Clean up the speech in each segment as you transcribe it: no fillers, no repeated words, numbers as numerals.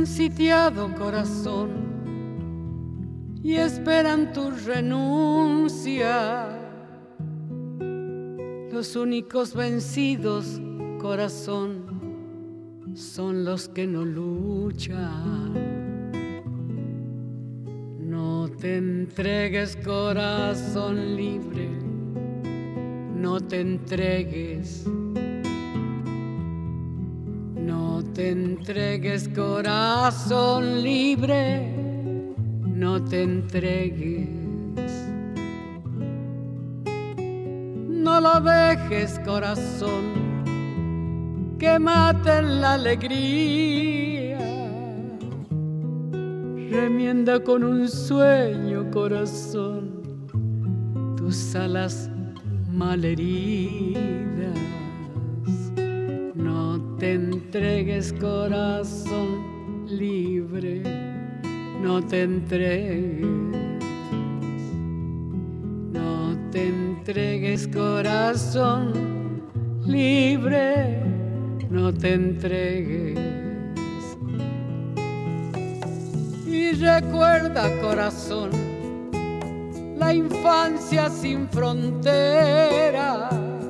sitiado corazón y esperan tu renuncia. Los únicos vencidos, corazón, son los que no luchan. No te entregues, corazón libre, no te entregues. No te entregues, corazón libre, no te entregues. No lo dejes, corazón, que maten la alegría. Remienda con un sueño, corazón, tus alas malheridas. No te entregues, corazón libre, no te entregues. No te entregues, corazón libre, no te entregues. Y recuerda, corazón, la infancia sin fronteras,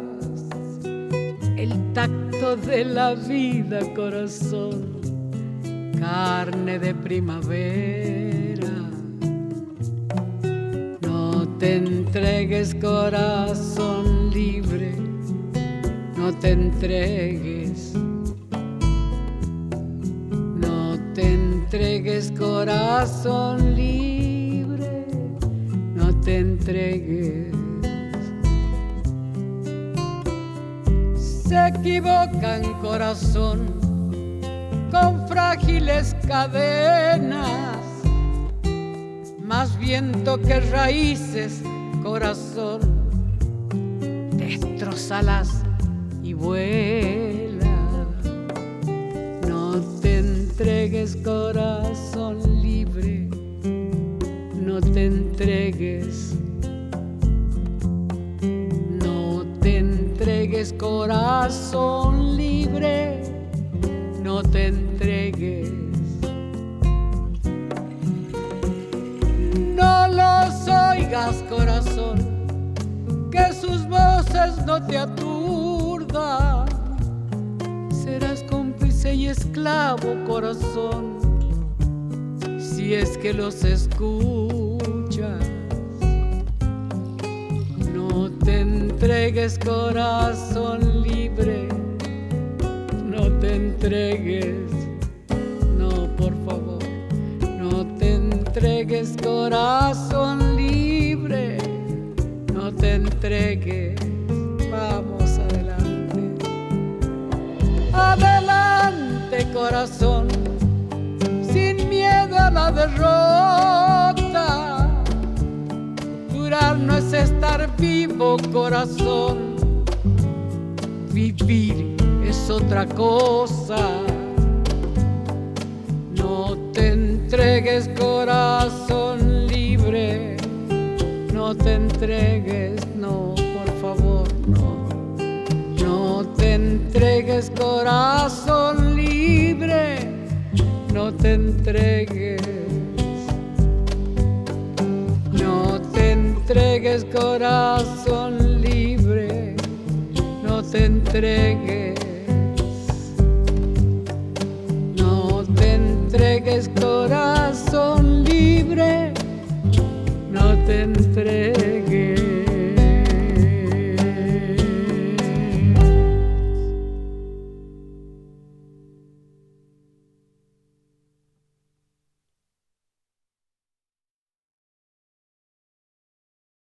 el tacto de la vida, corazón, carne de primavera. No te entregues, corazón libre, no te entregues. No te entregues, corazón libre, no te entregues. Se equivocan, corazón, con frágiles cadenas, más viento que raíces, corazón, destrózalas y vuela. No te entregues, corazón libre, no te entregues. No te entregues, corazón libre, no te entregues. No los oigas, corazón, que sus voces no te aturdan. Serás cómplice y esclavo, corazón, si es que los escuchas. No te entregues, corazón libre, no te entregues. No, por favor, no te entregues, corazón libre, no te entregues. Vamos adelante, adelante, corazón, sin miedo a la derrota. Durar no es estar vivo, corazón, vivir es otra cosa. No te entregues, corazón libre, no te entregues, no, por favor, no. No te entregues, corazón libre, no te entregues. No te entregues, corazón libre, no te entregues. No te entregues, corazón libre, no te entregues.